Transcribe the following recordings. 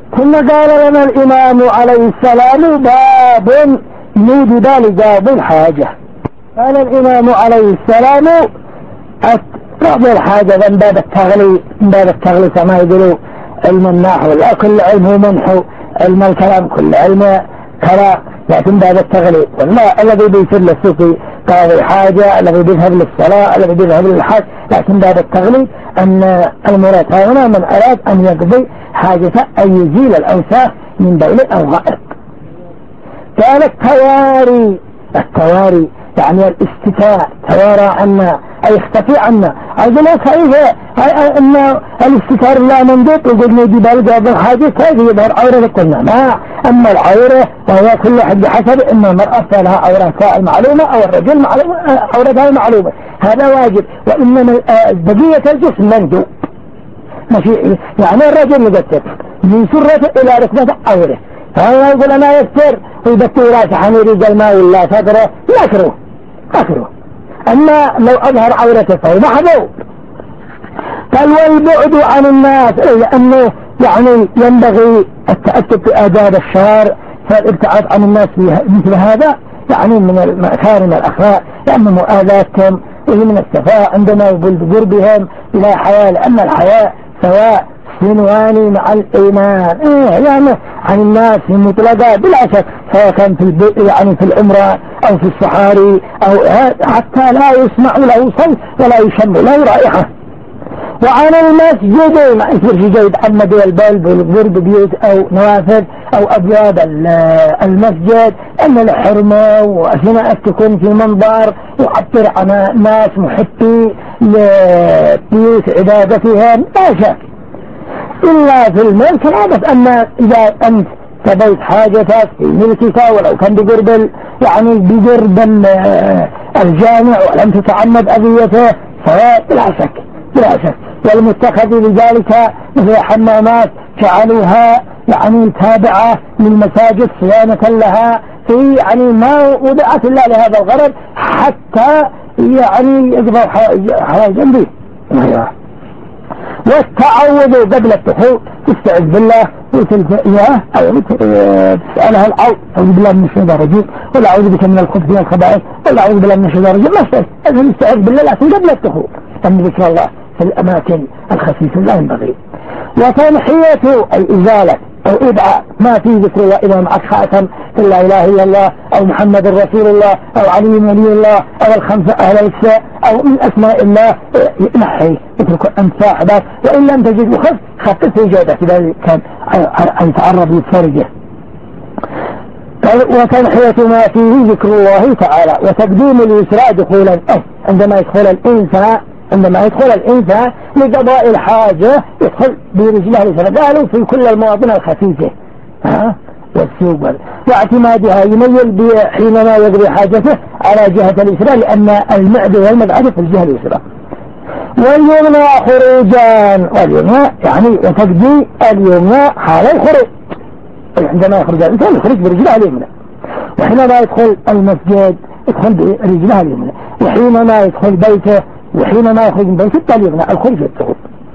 ثم قال لنا الإمام عليه السلام باب نودب لقاضي الحاجة. قال الإمام عليه السلام قاضي الحاجة من باب التغلي كما يقولوا علم النحو، لا كل علم هو منحو، علم الكلام كل علم كلام، لكن باب التغلي والله الذي بيصير للسوقي قاضي حاجة، الذي بيذهب للصلاة، الذي بيذهب للحج، لكن باب التغلي أن المراد هنا من أراد أن يقضي حاجته أن يزيل الأوساخ من بول أو غائط. قال التواري يعني الاستتاء، توارى عنا أي اختفي عنا. عندنا كيف أن الاستتار لا منطق يقول نجيب القاضي الحاجة كيف يظهر عورة قلنا ما، أما العورة وهي كل حد بحسب أن المرأة لها عورتها المعلومة أو الرجل عورتها المعلومة، هذا واجب. وإنما بقية الجسم مندوب ماشي، يعني الرجل يقتل من سرته إلى ركبته عورة، فهو يقول أنا يكتر ويبكي راسه حنيري جلماء ولا صدره أكره. أما لو أظهر عورته فهو محظور. قال والبعد عن الناس، لأنه يعني ينبغي التأكد بآداب الشارع، فالابتعاد عن الناس مثل هذا يعني من مكارم الأخلاق، لأن مؤاذاتهم وهي من السفاء عندما يقول بقربهم إلى حياة، لأن الحياة سواء سنواني مع الإيمان يعني عن الناس في المطلقة بلا شك، سواء كان في يعني في العمرة أو في الصحاري أو حتى لا يسمع له صوت ولا يشم له رائحة. وعن المسجد ما يصير في جيد عمد والبلد والغرب بيوت أو نوافذ أو أبواب المسجد، أن الحرمة وأثناء تكون في منظر يعبر عن ناس محبي لبيوت عبادتهم لا شك، إلا في الملك بس أن إذا أنت تبيت حاجتك في ملكك ولو كان بقرب يعني بقرب الجامع ولم تتعمد أذيته سواء بلا شك. والمتخذ لذلك مثل حمامات جعلوها يعني تابعة للمساجد صيانة لها، في يعني ما وضعت إلا لهذا الغرض حتى يعني يقضوا حوائج به. والتعوذ قبل الدخول تستعذ بالله وتلجأ أو تسألها العوذ، أعوذ بالله من الشيطان الرجيم، ولا أعوذ بك من الخبث والخبائث، ولا أعوذ بالله من الشيطان الرجيم، ما استعذ، إذن نستعذ بالله لكن قبل الدخول تم ذكر الله في الأماكن الخسيسة لا ينبغي. وتنحية أي إزالة أو إبعاء ما في ذكر الله إذا معك خاتم لا إله إلا الله أو محمد رسول الله أو علي ولي الله أو الخمسة أهل الإساء أو من أسماء الله نحي اترك أنت صاحبك، وإن لم تجد خفت في جودك إذا كان يتعرض للفرجة. وتنحية ما فيه ذكر الله تعالى، وتقديم اليسرى دخولا عندما يدخل الإنسان لقضاء الحاجة يدخل برجله اليسرى، قالوا في كل المواطن الخفيفة والسوق، واعتمادها يميل حينما يقضي حاجته على جهة اليسرى، لأن المعدة والمبعد في الجهة اليسرى. واليمنى خروجان، واليمنى يعني وتقضي اليمنى حال الخروج، عندما يخرج الإنسان يخرج برجله اليمنى، وحينما يدخل المسجد يدخل برجله اليمنى، وحينما يدخل بيته وحينما يخرج من بيته اليمنى الخروج والدخول.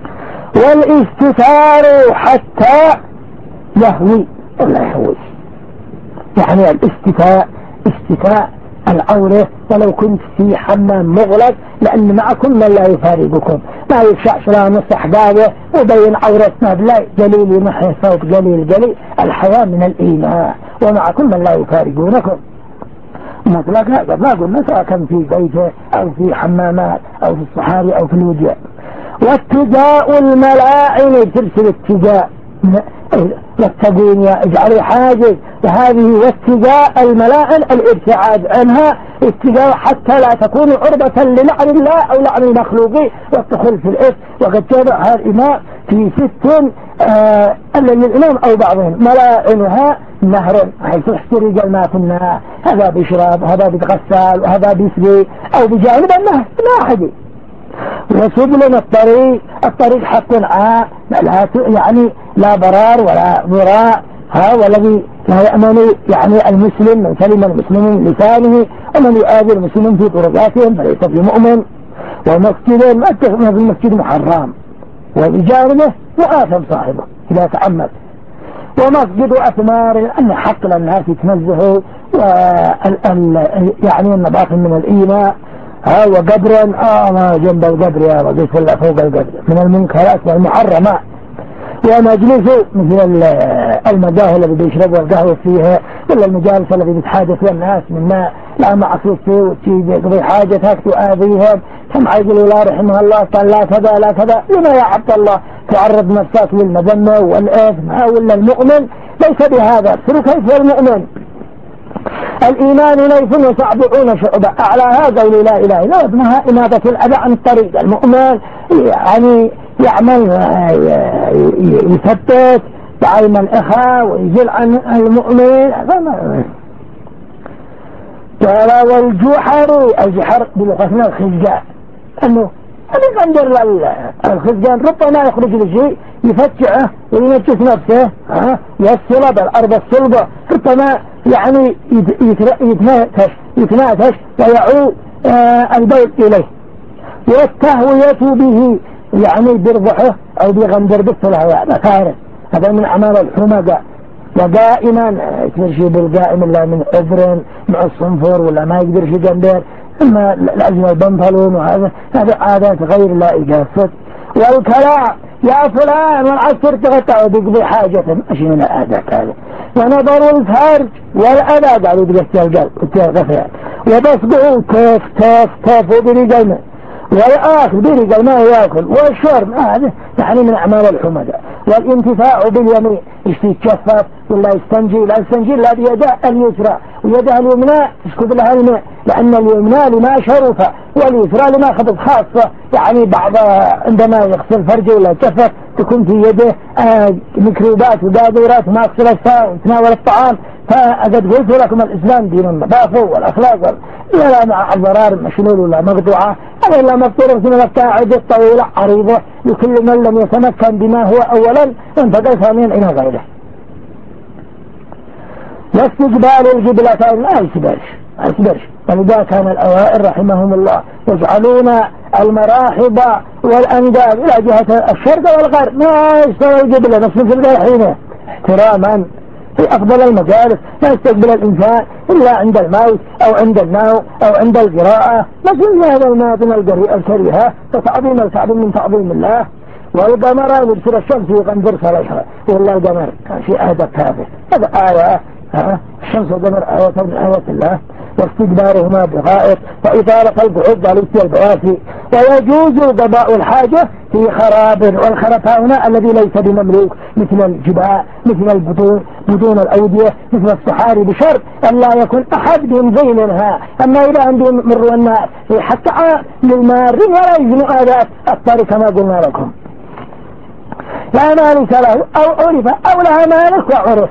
والاستتار حتى يهوي ولا يهوي، يعني استتاء العورة ولو كنت في حمام مغلق، لأن معكم من لا يفارقكم، ما يفشعش لا نصح داوة وبين عورتنا بلا جليل يمحي صوت قليل. الحياة من الإيمان، ومعكم من لا يفارقونكم مطلقا. هذا ما قلنا سواء كان في بيته أو في حمامات أو في الصحاري أو في الوديان. واتجاء الملاعن، ترسل اتجاء يتقون اجعلوا حاجز، وهذه واتجاء الملاعن الابتعاد عنها اتجاه حتى لا تكون عرضة للعن الله أو لعن المخلوقين والدخول في الإثم. وقد جمعها الإمام في 6 للإمام أو بعضهم ملاعنها نهر حيث يحترق الماء في النار، هذا بيشرب وهذا بيتغسل وهذا بيسقي أو بجانب النهر واحد. وسبل الطريق حق يعني لا ضرار ولا ضراء، والذي لا يأمن يعني المسلم من سلم المسلم من لسانه، ومن يؤذي المسلم في طرقاتهم فليس بمؤمن. ومسجد ما اتخذنا في المسجد محرم، وبجانبه وآثم صاحبه إذا تعمد. ومسجد أثمار، أن حق للناس يتنزهوا يعني النظافة من الإيناء. وقبر ما جنب القبر يا رجل ولا فوق القبر من المنكرات والمحرمات. ومجلسه مثل المقاهي اللي بيشربوا القهوة فيها، ولا المجالس اللي بيتحادثوا الناس مما لا معصية فيه وتيجي يقضي حاجتك تؤذيهم. ثم يقولوا لا رحمه الله قال لا كذا لا كذا. لما يا عبد الله تعرض نفسك للمذمة والإثم؟ ولا المؤمن ليس بهذا. كيف المؤمن؟ الإيمان ليس 70 شعبة، أعلاها قول لا إله إلا الله، إماتة الأذى عن الطريق. المؤمن يعني يعمل يثبت دعم الإخاء ويجل عن المؤمن. قال والجحر بلغتنا الخزقان، أنه يقدر الخزقان ربما يخرج لشيء يفتعه وينجس نفسه، والصلب الأرض الصلبة ربما يعني يتناتش ويعود البيت إليه. والتهوية به يعني برضحه أو بغندر بالصلاة، هذا خارج، هذا من أعمال الحمقى. وقائما يتمشي بالقائم إلا من عذر مع الصنفور ولا ما يقدر شي جنبير، أما الأجل البنطلون وهذا عادات غير لائقة. والكلام يا فلان والعسكر تغطى وبيقضي حاجة ماشي من العادات هذه. ونظر الفرج والأذى قالوا بقى القلب والغفيان، وبصقه كيف تاف تاف وبريقلنا، والآخر بريقل ما يأكل، والشرب هذا يعني من أعمال الحمدة. والانتفاع باليمين يتشفف ولا يستنجي، لا يستنجي لا بيده اليسرى، ويده اليمنى يسكب لها الماء، لأن اليمنى لما شرف واليسرى لما خبط خاصة. يعني بعض عندما يغسل فرجه ولا يتشفف تكون في يده ميكروبات وقاذورات ما يغسل ويتناول الطعام. فأقد قلت لكم الإسلام دين النظافة والأخلاق، لا مع الضرار مشلول ولا مقطوعة، هذا إلا مقطورة من القاعدة طويلة عريضة لكل من لم يتمكن بما هو أولا وانتقل ثانيا إلى غيره. واستقبال القبلتين لا يسبرش. ولذا كان الأوائل رحمهم الله يجعلون المراحب والأنداب إلى جهة الشرق والغرب، ما يستوى القبلة نفس القبلة حينه احتراما. في أفضل المجالس لا يستقبل الإنسان إلا عند الموت أو عند النوم أو عند القراءة، مثل هذا الماضن الكريهة وتعظيم الكعب من تعظيم الله. والقمر يبصر الشمس يغنبر صلاحها، ولا القمر في آية هذه، هذا آية الشمس والقمر آية من آيات الله. واستدبارهما بغائط وإطالة البعد على البواسي. ويجوز قضاء الحاجة في خراب، والخراب هنا الذي ليس بمملوك مثل الجبال مثل بدون الأودية مثل الصحاري، بشرط أن لا يكون أحد بيمضي منها. أما إذا عندهم مروا الناس حتى للمار ولا يجنوا آذات الطريق كما قلنا لكم. لا مالك له أو عرف أو لها مالك وعرف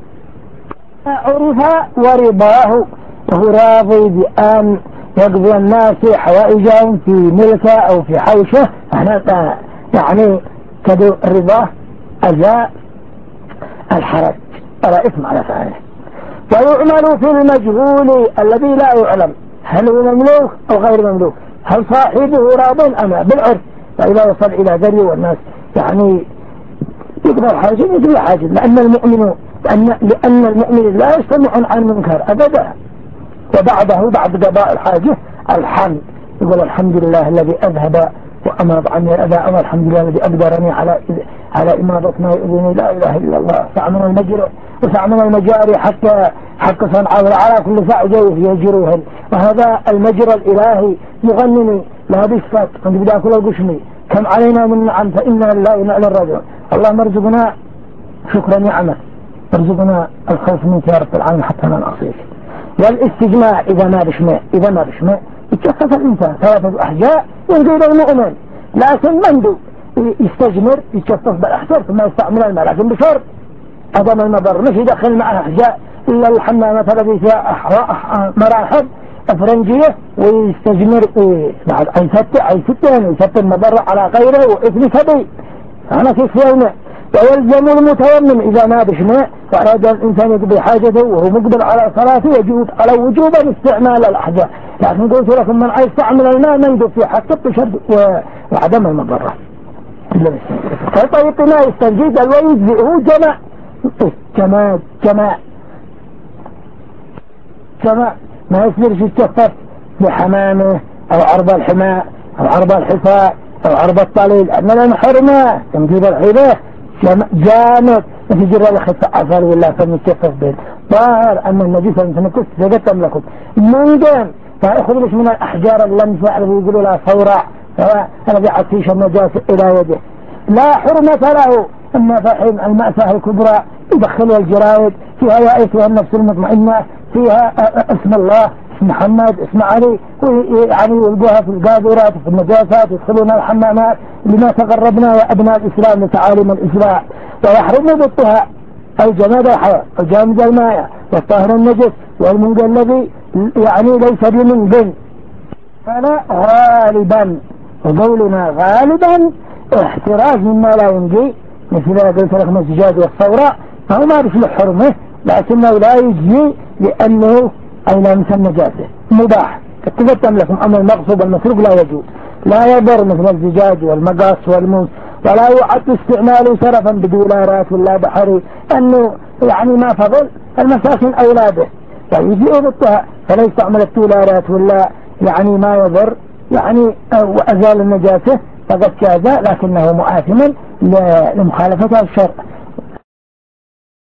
ورضاه، وهو راضي بأن يقضي الناس حوائجهم في ملكه أو في حوشه. يعني كدو الرضا أجاء الحرج ولا إثم على فعله. ويعمل في المجهول الذي لا يعلم هل هو مملوك أو غير مملوك، هل صاحبه راض أم بالعرف. فإذا وصل إلى ذري والناس يعني يقضي الحاجة يقضي حاجة، لأن المؤمن لا يستمع عن منكر أبدا. وبعده بعد قضاء الحاجة الحمد، يقول الحمد لله الذي أذهب وأماض عني الأذى، والحمد لله الذي أقدرني على إماضة ما يؤذيني، لا إله إلا الله. سعمنا المجرى وسعمنا المجاري حق صنعاء على كل ساعة جوف يجروهن. وهذا المجرى الإلهي مغنني لا بيصفت عند بدأ كل القشمي. كم علينا من نعم فإنا لا إلى الرجل. اللهم ارزقنا شكرا نعمة، ارزقنا الخوف منك يا رب العالمين حتى ما نعصيك. والاستجماع إذا ما بشمع يتشخص الإنسان 3 أحجاء ينقل المؤمن، لكن منذ يستجمر يتشخص بالأحجار ثم يستعمل الماء، لكن بشرط عدم المضر، مش يدخل معه أحجاء إلا الحمامة التي فيها مراحب أفرنجية ويستجمر بعد أن يسد المضر على غيره وإثم كبير. أنا كيف يومه. ويلزم المتيمم إذا ما بشمع وأراد الإنسان يقضي حاجته وهو مقبل على صلاته يجوز على وجوبا استعمال الأحجار، لكن قلت لكم من يستعمل الماء منذ في حقه بشرط وعدم المضرة. فطريق ما يستنجد ويجزئه جمع جماد ما يصيرش يتكفف بحمامه أو عرض الحماء أو عرض الحفاء أو عرض الطليل، أن لنا حرمة تنجيب الحبة جامد نتجرى لخفاء عفر والله فنتكفف به ظاهر أن النجيسة نتنكس سيقتم لكم من دون فأخذ من الأحجار اللمسة اللي يقولوا لها صورع الذي عطيش النجاسة إلى يده لا حرمة له. أما فحين المأساة الكبرى يدخلها الجرائد فيها يا أيتها النفس المطمئنة فيها اسم الله اسم محمد اسم علي، يعني يلقوها في القاذورات في النجاسات يدخلون الحمامات لما تقربنا يا أبناء الإسلام لتعاليم الإسلام. ويحرم بالطهاء الجماد الحيوان الجامد الماء والطاهر النجس والمنجى الذي يعني ليس بمنجن. فلا غالبا وقولنا غالبا احتراز مما لا ينجي مثل ما قلت لكم الزجاج والصوراء فهو ما بيصلح حرمه لكنه لا يجي لأنه أي لامس النجاسة مباح. تقدم لكم أما المغصوب المسروق لا يجوز لا يضر مثل الزجاج والمقاس والموس ولا يعد استعماله سرفا بدولارات ولا بحري أنه يعني ما فضل المساكن أولاده فيجيء بالطهاء فلا يستعمل الدولارات ولا يعني ما يضر يعني وأزال النجاسة فقد كذا لكنه مؤاثما لمخالفة الشرع.